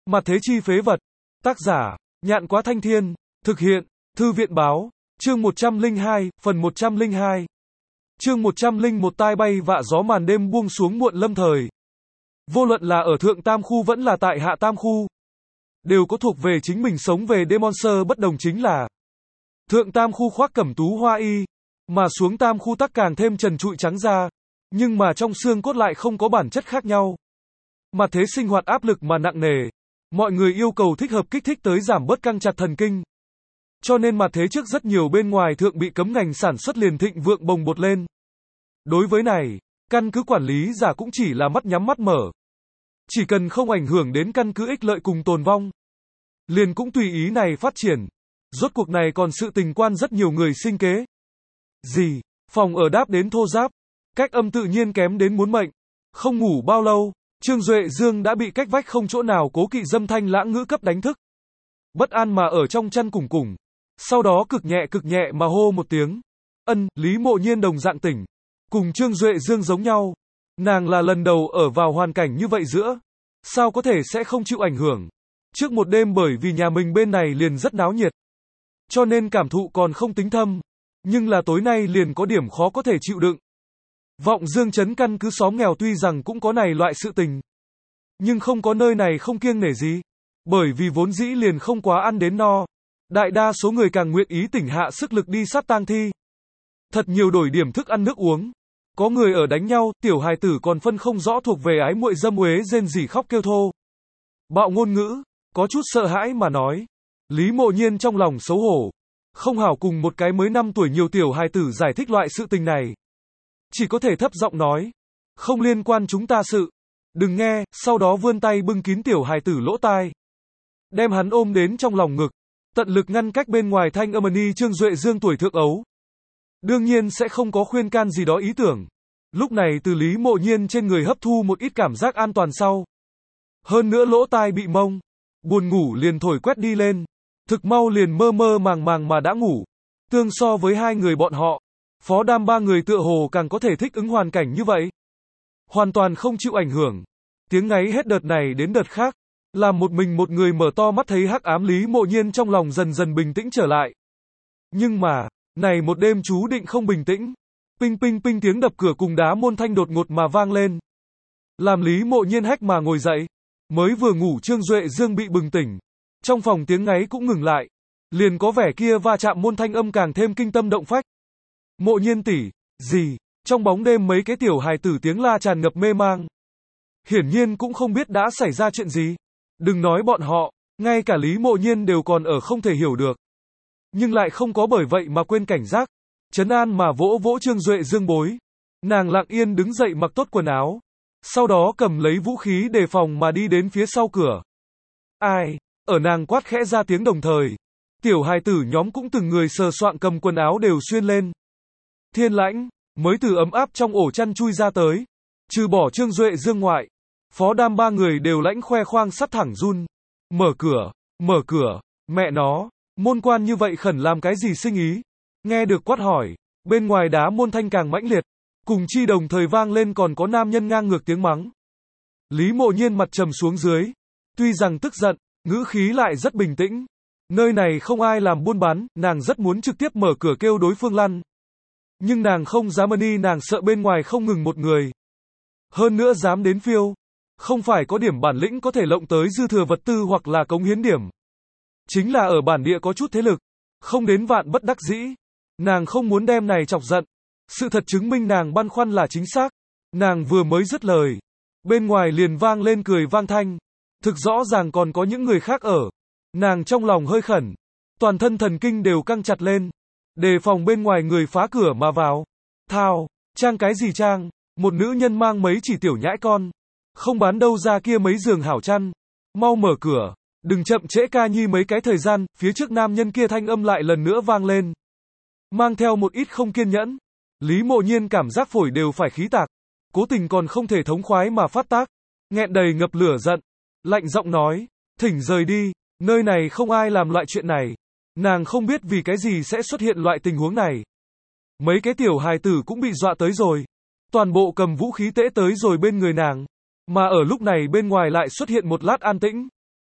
Mặt thế chi phế vật. Tác giả, Nhạn Quá Thanh Thiên. Thực hiện, Thư viện báo. Chương 102, phần 102. Chương 101 tai bay vạ gió màn đêm buông xuống muộn lâm thời. Vô luận là ở Thượng Tam Khu vẫn là tại Hạ Tam Khu, đều có thuộc về chính mình sống về đêm monster bất đồng chính là Thượng Tam Khu khoác cẩm tú hoa y, mà xuống Tam Khu tắc càng thêm trần trụi trắng da, nhưng mà trong xương cốt lại không có bản chất khác nhau. Mặt thế sinh hoạt áp lực mà nặng nề, mọi người yêu cầu thích hợp kích thích tới giảm bớt căng chặt thần kinh. Cho nên mặt thế trước rất nhiều bên ngoài thượng bị cấm ngành sản xuất liền thịnh vượng bồng bột lên. Đối với này, căn cứ quản lý giả cũng chỉ là mắt nhắm mắt mở. Chỉ cần không ảnh hưởng đến căn cứ ích lợi cùng tồn vong, liền cũng tùy ý này phát triển. Rốt cuộc này còn sự tình quan rất nhiều người sinh kế. Gì, phòng ở đáp đến thô giáp, cách âm tự nhiên kém đến muốn mệnh. Không ngủ bao lâu, Trương Duệ Dương đã bị cách vách không chỗ nào cố kỵ dâm thanh lãng ngữ cấp đánh thức. Bất an mà ở trong chăn củng củng. Sau đó cực nhẹ mà hô một tiếng. Lý Mộ Nhiên đồng dạng tỉnh. Cùng Trương Duệ Dương giống nhau. Nàng là lần đầu ở vào hoàn cảnh như vậy giữa. Sao có thể sẽ không chịu ảnh hưởng. Trước một đêm bởi vì nhà mình bên này liền rất náo nhiệt, cho nên cảm thụ còn không tính thâm. Nhưng là tối nay liền có điểm khó có thể chịu đựng. Vọng Dương trấn căn cứ xóm nghèo tuy rằng cũng có này loại sự tình, nhưng không có nơi này không kiêng nể gì. Bởi vì vốn dĩ liền không quá ăn đến no. Đại đa số người càng nguyện ý tỉnh hạ sức lực đi sát tang thi. Thật nhiều đổi điểm thức ăn nước uống. Có người ở đánh nhau, tiểu hài tử còn phân không rõ thuộc về ái muội dâm uế rên rỉ khóc kêu thô. Bạo ngôn ngữ, có chút sợ hãi mà nói. Lý Mộ Nhiên trong lòng xấu hổ. Không hảo cùng một cái mới 5 tuổi nhiều tiểu hài tử giải thích loại sự tình này. Chỉ có thể thấp giọng nói. Không liên quan chúng ta sự. Đừng nghe, sau đó vươn tay bưng kín tiểu hài tử lỗ tai. Đem hắn ôm đến trong lòng ngực. Tận lực ngăn cách bên ngoài thanh âm ni Trương Duệ Dương tuổi thượng ấu. Đương nhiên sẽ không có khuyên can gì đó ý tưởng. Lúc này từ Lý Mộ Nhiên trên người hấp thu một ít cảm giác an toàn sau. Hơn nữa lỗ tai bị mông. Buồn ngủ liền thổi quét đi lên. Thực mau liền mơ mơ màng mà đã ngủ. Tương so với hai người bọn họ, Phó Đam ba người tựa hồ càng có thể thích ứng hoàn cảnh như vậy. Hoàn toàn không chịu ảnh hưởng. Tiếng ngáy hết đợt này đến đợt khác. Làm một người mở to mắt thấy hắc ám Lý Mộ Nhiên trong lòng dần dần bình tĩnh trở lại. Nhưng mà, này một đêm chú định không bình tĩnh. Ping tiếng đập cửa cùng đá môn thanh đột ngột mà vang lên. Làm Lý Mộ Nhiên hách mà ngồi dậy. Mới vừa ngủ Trương Duệ Dương bị bừng tỉnh. Trong phòng tiếng ngáy cũng ngừng lại. Liền có vẻ kia va chạm môn thanh âm càng thêm kinh tâm động phách. Mộ Nhiên tỷ, gì? Trong bóng đêm mấy cái tiểu hài tử tiếng la tràn ngập mê mang. Hiển nhiên cũng không biết đã xảy ra chuyện gì. Đừng nói bọn họ, ngay cả Lý Mộ Nhiên đều còn ở không thể hiểu được. Nhưng lại không có bởi vậy mà quên cảnh giác. Trấn an mà vỗ vỗ Trương Duệ Dương bối. Nàng lặng yên đứng dậy mặc tốt quần áo. Sau đó cầm lấy vũ khí đề phòng mà đi đến phía sau cửa. Ai? Ở nàng quát khẽ ra tiếng đồng thời. Tiểu hài tử nhóm cũng từng người sờ soạng cầm quần áo đều xuyên lên. Thiên Lãnh, mới từ ấm áp trong ổ chăn chui ra tới. Trừ bỏ Trương Duệ Dương ngoại, Phó Đam ba người đều lãnh khoe khoang sắt thẳng run. Mở cửa, mẹ nó, môn quan như vậy khẩn làm cái gì sinh ý? Nghe được quát hỏi, bên ngoài đá môn thanh càng mãnh liệt, cùng chi đồng thời vang lên còn có nam nhân ngang ngược tiếng mắng. Lý Mộ Nhiên mặt trầm xuống dưới, tuy rằng tức giận, ngữ khí lại rất bình tĩnh. Nơi này không ai làm buôn bán, nàng rất muốn trực tiếp mở cửa kêu đối phương lăn. Nhưng nàng không dám đi, nàng sợ bên ngoài không ngừng một người. Hơn nữa dám đến phiêu. Không phải có điểm bản lĩnh có thể lộng tới dư thừa vật tư hoặc là cống hiến điểm. Chính là ở bản địa có chút thế lực. Không đến vạn bất đắc dĩ. Nàng không muốn đem này chọc giận. Sự thật chứng minh nàng băn khoăn là chính xác. Nàng vừa mới dứt lời. Bên ngoài liền vang lên cười vang thanh. Thực rõ ràng còn có những người khác ở. Nàng trong lòng hơi khẩn. Toàn thân thần kinh đều căng chặt lên. Đề phòng bên ngoài người phá cửa mà vào. Thao, trang cái gì trang? Một nữ nhân mang mấy chỉ tiểu nhãi con. Không bán đâu ra kia mấy giường hảo chăn. Mau mở cửa. Đừng chậm trễ ca nhi mấy cái thời gian. Phía trước nam nhân kia thanh âm lại lần nữa vang lên. Mang theo một ít không kiên nhẫn. Lý Mộ Nhiên cảm giác phổi đều phải khí tạc. Cố tình còn không thể thống khoái mà phát tác. Nghẹn đầy ngập lửa giận. Lạnh giọng nói. Thỉnh rời đi. Nơi này không ai làm loại chuyện này. Nàng không biết vì cái gì sẽ xuất hiện loại tình huống này. Mấy cái tiểu hài tử cũng bị dọa tới rồi. Toàn bộ cầm vũ khí tễ tới rồi bên người nàng. Mà ở lúc này bên ngoài lại xuất hiện một lát an tĩnh.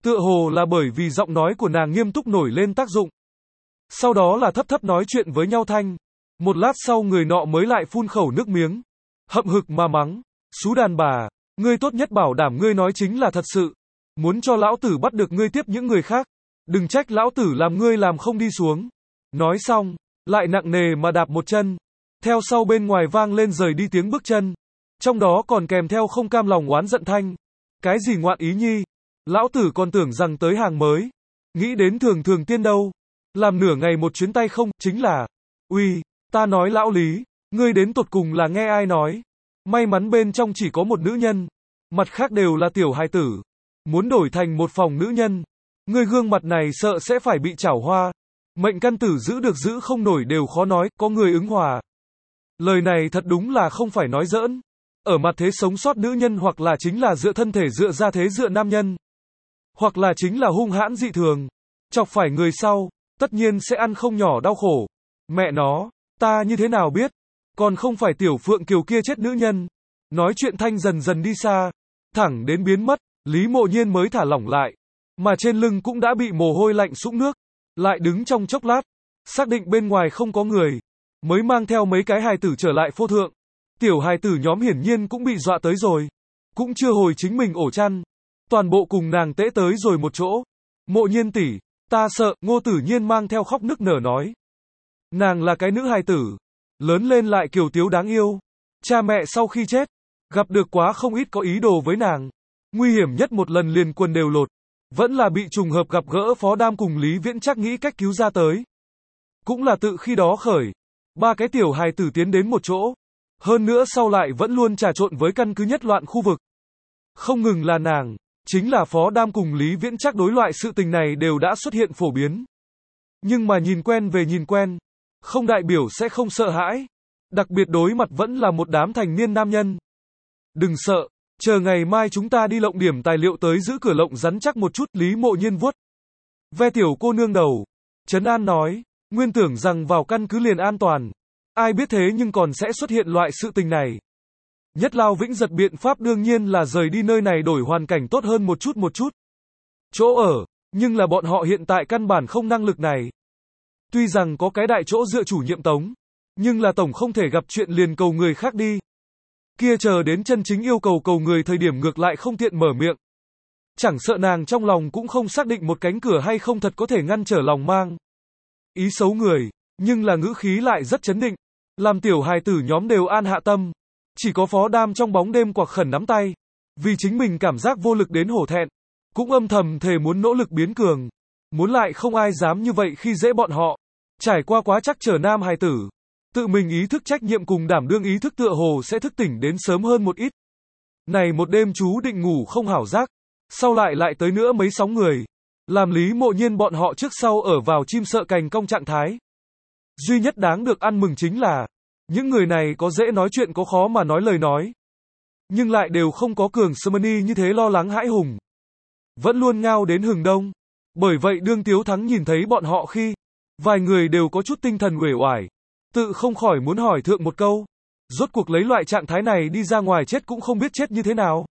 Tựa hồ là bởi vì giọng nói của nàng nghiêm túc nổi lên tác dụng. Sau đó là thấp thấp nói chuyện với nhau thanh. Một lát sau người nọ mới lại phun khẩu nước miếng. Hậm hực mà mắng. Xú đàn bà, ngươi tốt nhất bảo đảm ngươi nói chính là thật sự. Muốn cho lão tử bắt được ngươi tiếp những người khác. Đừng trách lão tử làm ngươi làm không đi xuống. Nói xong, lại nặng nề mà đạp một chân. Theo sau bên ngoài vang lên rời đi tiếng bước chân. Trong đó còn kèm theo không cam lòng oán giận thanh. Cái gì ngoạn ý nhi? Lão tử còn tưởng rằng tới hàng mới. Nghĩ đến thường thường tiên đâu. Làm nửa ngày một chuyến tay không, chính là. Uy, ta nói lão Lý, ngươi đến tột cùng là nghe ai nói. May mắn bên trong chỉ có một nữ nhân. Mặt khác đều là tiểu hài tử. Muốn đổi thành một phòng nữ nhân. Ngươi gương mặt này sợ sẽ phải bị chảo hoa. Mệnh căn tử giữ được giữ không nổi đều khó nói, có người ứng hòa. Lời này thật đúng là không phải nói giỡn. Ở mặt thế sống sót nữ nhân hoặc là chính là dựa thân thể dựa ra thế dựa nam nhân. Hoặc là chính là hung hãn dị thường. Chọc phải người sau, tất nhiên sẽ ăn không nhỏ đau khổ. Mẹ nó, ta như thế nào biết? Còn không phải tiểu Phượng Kiều kia chết nữ nhân. Nói chuyện thanh dần dần đi xa. Thẳng đến biến mất, Lý Mộ Nhiên mới thả lỏng lại. Mà trên lưng cũng đã bị mồ hôi lạnh sũng nước. Lại đứng trong chốc lát. Xác định bên ngoài không có người. Mới mang theo mấy cái hài tử trở lại phô thượng. Tiểu hài tử nhóm hiển nhiên cũng bị dọa tới rồi. Cũng chưa hồi chính mình ổ chăn. Toàn bộ cùng nàng tễ tới rồi một chỗ. Mộ Nhiên tỷ, ta sợ, Ngô Tử Nhiên mang theo khóc nức nở nói. Nàng là cái nữ hài tử. Lớn lên lại kiều tiếu đáng yêu. Cha mẹ sau khi chết. Gặp được quá không ít có ý đồ với nàng. Nguy hiểm nhất một lần liền quần đều lột. Vẫn là bị trùng hợp gặp gỡ Phó Đam cùng Lý Viễn Trác nghĩ cách cứu ra tới. Cũng là tự khi đó khởi. Ba cái tiểu hài tử tiến đến một chỗ. Hơn nữa sau lại vẫn luôn trà trộn với căn cứ nhất loạn khu vực. Không ngừng là nàng, chính là Phó Đam cùng Lý Viễn Trác đối loại sự tình này đều đã xuất hiện phổ biến. Nhưng mà nhìn quen về nhìn quen, không đại biểu sẽ không sợ hãi. Đặc biệt đối mặt vẫn là một đám thành niên nam nhân. Đừng sợ, chờ ngày mai chúng ta đi lộng điểm tài liệu tới giữ cửa lộng rắn chắc một chút. Lý Mộ Nhiên vuốt ve tiểu cô nương đầu, trấn an nói, nguyên tưởng rằng vào căn cứ liền an toàn. Ai biết thế nhưng còn sẽ xuất hiện loại sự tình này. Nhất Lao Vĩnh Giật biện pháp đương nhiên là rời đi nơi này đổi hoàn cảnh tốt hơn một chút. Chỗ ở, nhưng là bọn họ hiện tại căn bản không năng lực này. Tuy rằng có cái đại chỗ dựa chủ nhiệm Tống, nhưng là tổng không thể gặp chuyện liền cầu người khác đi. Kia chờ đến chân chính yêu cầu người thời điểm ngược lại không tiện mở miệng. Chẳng sợ nàng trong lòng cũng không xác định một cánh cửa hay không thật có thể ngăn trở lòng mang ý xấu người, nhưng là ngữ khí lại rất chấn định, làm tiểu hài tử nhóm đều an hạ tâm. Chỉ có Phó Đam trong bóng đêm quặc khẩn nắm tay, vì chính mình cảm giác vô lực đến hổ thẹn, cũng âm thầm thề muốn nỗ lực biến cường, muốn lại không ai dám như vậy khi dễ bọn họ. Trải qua quá chắc trở nam hài tử, tự mình ý thức trách nhiệm cùng đảm đương ý thức tựa hồ sẽ thức tỉnh đến sớm hơn một ít. Này một đêm chú định ngủ không hảo giác, sau lại tới nữa mấy sóng người, làm Lý Mộ Nhiên bọn họ trước sau ở vào chim sợ cành cong trạng thái. Duy nhất đáng được ăn mừng chính là, những người này có dễ nói chuyện có khó mà nói lời nói. Nhưng lại đều không có Cường Smani như thế lo lắng hãi hùng. Vẫn luôn ngao đến hừng đông. Bởi vậy đương Tiếu Thắng nhìn thấy bọn họ khi, vài người đều có chút tinh thần uể oải. Tự không khỏi muốn hỏi thượng một câu. Rốt cuộc lấy loại trạng thái này đi ra ngoài chết cũng không biết chết như thế nào.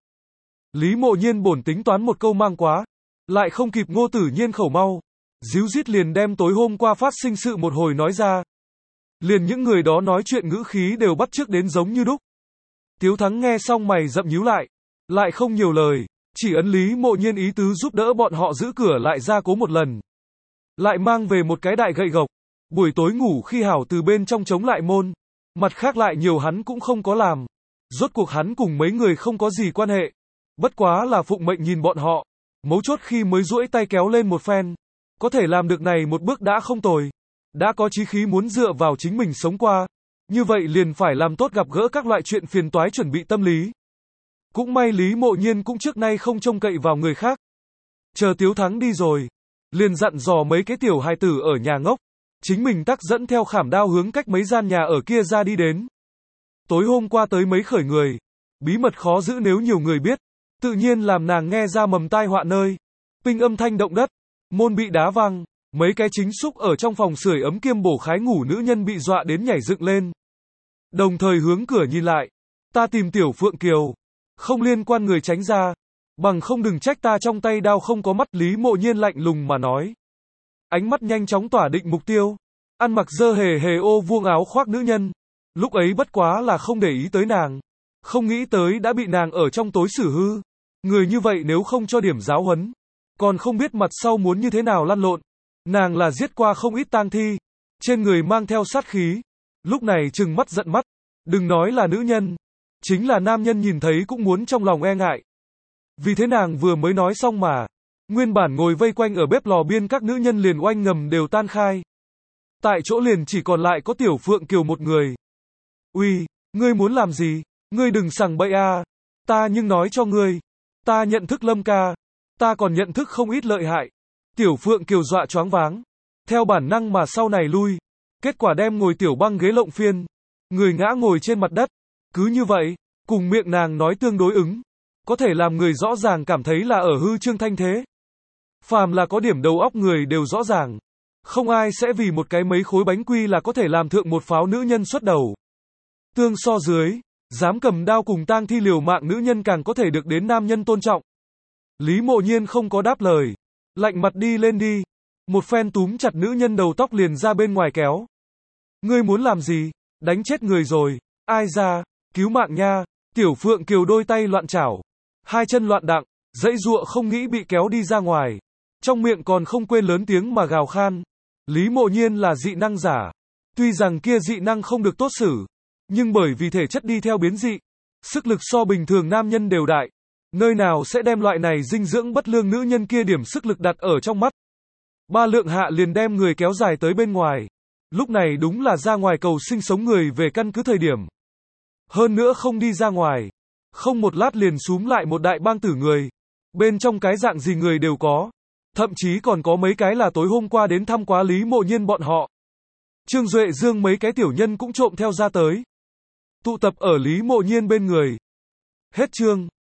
Lý Mộ Nhiên bổn tính toán một câu mang quá. Lại không kịp Ngô Tử Nhiên khẩu mau. Díu dít liền đem tối hôm qua phát sinh sự một hồi nói ra. Liền những người đó nói chuyện ngữ khí đều bắt chước đến giống như đúc. Tiếu Thắng nghe xong mày rậm nhíu lại không nhiều lời, chỉ ấn Lý Mộ Nhiên ý tứ giúp đỡ bọn họ giữ cửa lại ra cố một lần. Lại mang về một cái đại gậy gộc, buổi tối ngủ khi hảo từ bên trong chống lại môn, mặt khác lại nhiều hắn cũng không có làm. Rốt cuộc hắn cùng mấy người không có gì quan hệ, bất quá là phụng mệnh nhìn bọn họ, mấu chốt khi mới duỗi tay kéo lên một phen, có thể làm được này một bước đã không tồi. Đã có chí khí muốn dựa vào chính mình sống qua, như vậy liền phải làm tốt gặp gỡ các loại chuyện phiền toái chuẩn bị tâm lý. Cũng may Lý Mộ Nhiên cũng trước nay không trông cậy vào người khác. Chờ Tiếu Thắng đi rồi, liền dặn dò mấy cái tiểu hài tử ở nhà ngốc, chính mình tắc dẫn theo khảm đao hướng cách mấy gian nhà ở kia ra đi đến. Tối hôm qua tới mấy khởi người, bí mật khó giữ nếu nhiều người biết, tự nhiên làm nàng nghe ra mầm tai họa nơi. Pinh âm thanh động đất, môn bị đá văng. Mấy cái chính xúc ở trong phòng sưởi ấm kiêm bổ khái ngủ nữ nhân bị dọa đến nhảy dựng lên. Đồng thời hướng cửa nhìn lại. Ta tìm tiểu Phượng Kiều. Không liên quan người tránh ra. Bằng không đừng trách ta trong tay đao không có mắt, Lý Mộ Nhiên lạnh lùng mà nói. Ánh mắt nhanh chóng tỏa định mục tiêu. Ăn mặc dơ hề hề ô vuông áo khoác nữ nhân. Lúc ấy bất quá là không để ý tới nàng. Không nghĩ tới đã bị nàng ở trong tối xử hư. Người như vậy nếu không cho điểm giáo huấn, còn không biết mặt sau muốn như thế nào lăn lộn. Nàng là giết qua không ít tang thi, trên người mang theo sát khí. Lúc này trừng mắt giận mắt. Đừng nói là nữ nhân, chính là nam nhân nhìn thấy cũng muốn trong lòng e ngại. Vì thế nàng vừa mới nói xong mà, nguyên bản ngồi vây quanh ở bếp lò biên các nữ nhân liền oanh ngầm đều tan khai. Tại chỗ liền chỉ còn lại có Tiểu Phượng Kiều một người. Uy, ngươi muốn làm gì? Ngươi đừng sằng bậy a. Ta nhưng nói cho ngươi, ta nhận thức Lâm ca, ta còn nhận thức không ít lợi hại. Tiểu Phượng Kiều dọa choáng váng, theo bản năng mà sau này lui, kết quả đem ngồi tiểu băng ghế lộng phiên, người ngã ngồi trên mặt đất. Cứ như vậy, cùng miệng nàng nói tương đối ứng, có thể làm người rõ ràng cảm thấy là ở hư trương thanh thế. Phàm là có điểm đầu óc người đều rõ ràng, không ai sẽ vì một cái mấy khối bánh quy là có thể làm thượng một pháo nữ nhân xuất đầu. Tương so dưới, dám cầm đao cùng tang thi liều mạng nữ nhân càng có thể được đến nam nhân tôn trọng. Lý Mộ Nhiên không có đáp lời, lạnh mặt đi lên đi, một phen túm chặt nữ nhân đầu tóc liền ra bên ngoài kéo. Ngươi muốn làm gì? Đánh chết người rồi, ai ra, cứu mạng nha. Tiểu Phượng Kiều đôi tay loạn chảo, hai chân loạn đặng, dãy giụa không nghĩ bị kéo đi ra ngoài, trong miệng còn không quên lớn tiếng mà gào khan. Lý Mộ Nhiên là dị năng giả, tuy rằng kia dị năng không được tốt xử, nhưng bởi vì thể chất đi theo biến dị, sức lực so bình thường nam nhân đều đại, nơi nào sẽ đem loại này dinh dưỡng bất lương nữ nhân kia điểm sức lực đặt ở trong mắt. Ba lượng hạ liền đem người kéo dài tới bên ngoài. Lúc này đúng là ra ngoài cầu sinh sống người về căn cứ thời điểm. Hơn nữa không đi ra ngoài, không một lát liền xúm lại một đại bang tử người. Bên trong cái dạng gì người đều có. Thậm chí còn có mấy cái là tối hôm qua đến thăm quá Lý Mộ Nhiên bọn họ. Trương Duệ Dương mấy cái tiểu nhân cũng trộm theo ra tới, tụ tập ở Lý Mộ Nhiên bên người. Hết chương.